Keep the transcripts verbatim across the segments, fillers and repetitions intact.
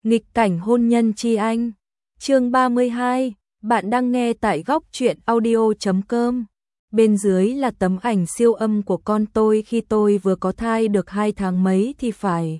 Nghịch cảnh hôn nhân tri anh. Chương ba mươi hai, bạn đang nghe tại góc truyện audio chấm com. Bên dưới là tấm ảnh siêu âm của con tôi khi tôi vừa có thai được hai tháng mấy thì phải.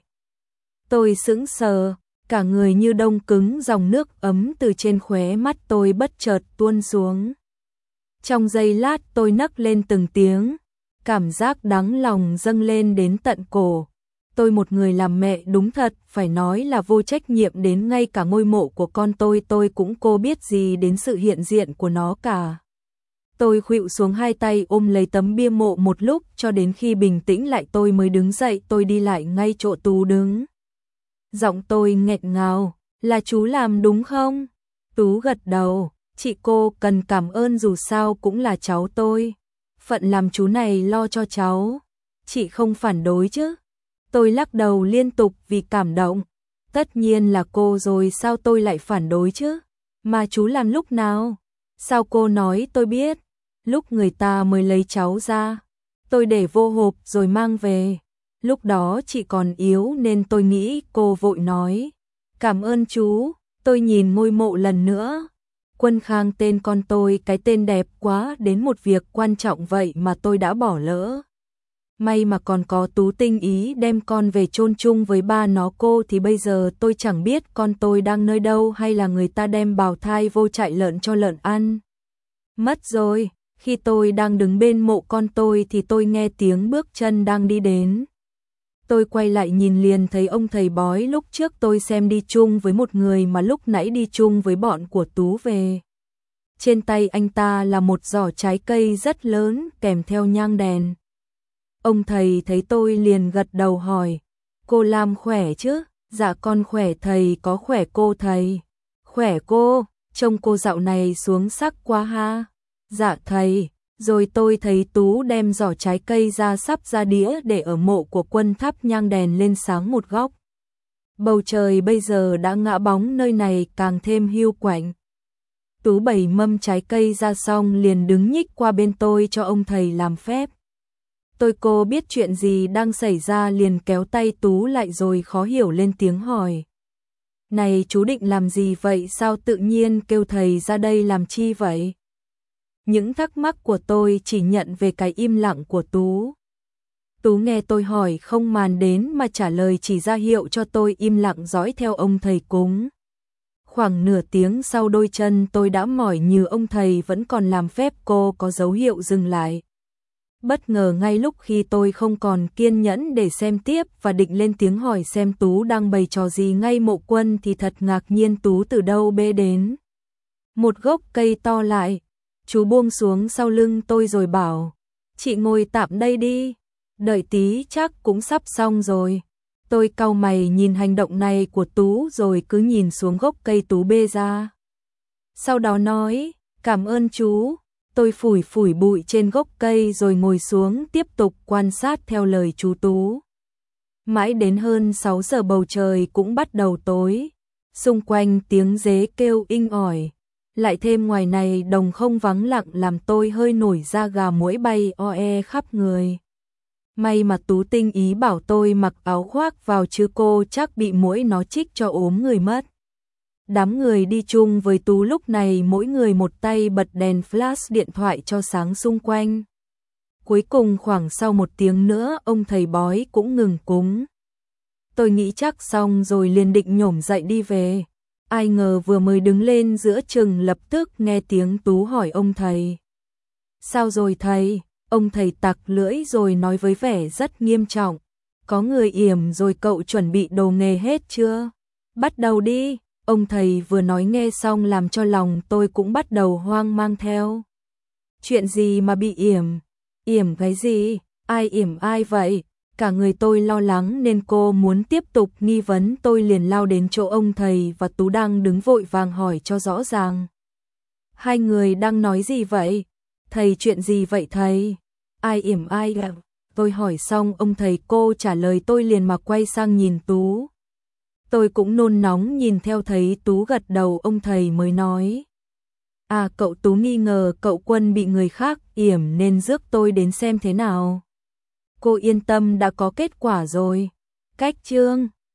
Tôi sững sờ, cả người như đông cứng, dòng nước ấm từ trên khóe mắt tôi bất chợt tuôn xuống. Trong giây lát tôi nấc lên từng tiếng, cảm giác đắng lòng dâng lên đến tận cổ. Tôi một người làm mẹ đúng thật phải nói là vô trách nhiệm đến ngay cả ngôi mộ của con tôi tôi cũng cô biết gì đến sự hiện diện của nó cả. Tôi khuỵu xuống hai tay ôm lấy tấm bia mộ một lúc cho đến khi bình tĩnh lại tôi mới đứng dậy. Tôi đi lại ngay chỗ Tú đứng. Giọng tôi nghẹn ngào, là chú làm đúng không? Tú gật đầu, chị cô cần cảm ơn dù sao cũng là cháu tôi. Phận làm chú này lo cho cháu. Chị không phản đối chứ? Tôi lắc đầu liên tục vì cảm động. Tất nhiên là cô rồi, sao tôi lại phản đối chứ? Mà chú làm lúc nào? Sao cô nói tôi biết? Lúc người ta mới lấy cháu ra. Tôi để vô hộp rồi mang về. Lúc đó chị còn yếu nên tôi nghĩ. Cô vội nói. Cảm ơn chú. Tôi nhìn ngôi mộ lần nữa. Quân Khang tên con tôi, cái tên đẹp quá, đến một việc quan trọng vậy mà tôi đã bỏ lỡ. May mà còn có Tú tinh ý đem con về chôn chung với ba nó. Cô thì bây giờ tôi chẳng biết con tôi đang nơi đâu, hay là người ta đem bào thai vô trại lợn cho lợn ăn. Mất rồi. Khi tôi đang đứng bên mộ con tôi thì tôi nghe tiếng bước chân đang đi đến. Tôi quay lại nhìn liền thấy ông thầy bói lúc trước tôi xem đi chung với một người mà lúc nãy đi chung với bọn của Tú về. Trên tay anh ta là một giỏ trái cây rất lớn kèm theo nhang đèn. Ông thầy thấy tôi liền gật đầu hỏi, cô Lam khỏe chứ? Dạ con khỏe thầy, có khỏe cô thầy? Khỏe cô, trông cô dạo này xuống sắc quá ha. Dạ thầy. Rồi tôi thấy Tú đem giỏ trái cây ra sắp ra đĩa để ở mộ của Quân thắp nhang đèn lên sáng một góc. Bầu trời bây giờ đã ngã bóng, nơi này càng thêm hiu quạnh. Tú bày mâm trái cây ra xong liền đứng nhích qua bên tôi cho ông thầy làm phép. Tôi cô biết chuyện gì đang xảy ra liền kéo tay Tú lại rồi khó hiểu lên tiếng hỏi. Này chú định làm gì vậy, sao tự nhiên kêu thầy ra đây làm chi vậy? Những thắc mắc của tôi chỉ nhận về cái im lặng của Tú. Tú nghe tôi hỏi không màn đến mà trả lời, chỉ ra hiệu cho tôi im lặng dõi theo ông thầy cúng. Khoảng nửa tiếng sau đôi chân tôi đã mỏi như ông thầy vẫn còn làm phép, cô có dấu hiệu dừng lại. Bất ngờ ngay lúc khi tôi không còn kiên nhẫn để xem tiếp và định lên tiếng hỏi xem Tú đang bày trò gì ngay mộ Quân thì thật ngạc nhiên Tú từ đâu bê đến một gốc cây to lại. Chú buông xuống sau lưng tôi rồi bảo, chị ngồi tạm đây đi, đợi tí chắc cũng sắp xong rồi. Tôi cau mày nhìn hành động này của Tú rồi cứ nhìn xuống gốc cây Tú bê ra. Sau đó nói, cảm ơn chú. Tôi phủi phủi bụi trên gốc cây rồi ngồi xuống tiếp tục quan sát theo lời chú Tú. Mãi đến hơn sáu giờ bầu trời cũng bắt đầu tối. Xung quanh tiếng dế kêu inh ỏi. Lại thêm ngoài này đồng không vắng lặng làm tôi hơi nổi da gà, muỗi bay o e khắp người. May mà Tú tinh ý bảo tôi mặc áo khoác vào chứ cô chắc bị muỗi nó chích cho ốm người mất. Đám người đi chung với Tú lúc này mỗi người một tay bật đèn flash điện thoại cho sáng xung quanh. Cuối cùng khoảng sau một tiếng nữa ông thầy bói cũng ngừng cúng. Tôi nghĩ chắc xong rồi liền định nhổm dậy đi về. Ai ngờ vừa mới đứng lên giữa chừng lập tức nghe tiếng Tú hỏi ông thầy. Sao rồi thầy? Ông thầy tặc lưỡi rồi nói với vẻ rất nghiêm trọng. Có người yểm rồi, cậu chuẩn bị đồ nghề hết chưa? Bắt đầu đi. Ông thầy vừa nói nghe xong làm cho lòng tôi cũng bắt đầu hoang mang theo. Chuyện gì mà bị yểm? Yểm cái gì? Ai yểm ai vậy? Cả người tôi lo lắng nên cô muốn tiếp tục nghi vấn, tôi liền lao đến chỗ ông thầy và Tú đang đứng vội vàng hỏi cho rõ ràng. Hai người đang nói gì vậy? Thầy chuyện gì vậy thầy? Ai yểm ai? Tôi hỏi xong ông thầy cô trả lời tôi liền mà quay sang nhìn Tú. Tôi cũng nôn nóng nhìn theo, thấy Tú gật đầu ông thầy mới nói. À cậu Tú nghi ngờ cậu Quân bị người khác yểm nên rước tôi đến xem thế nào. Cô yên tâm, đã có kết quả rồi. Cách chương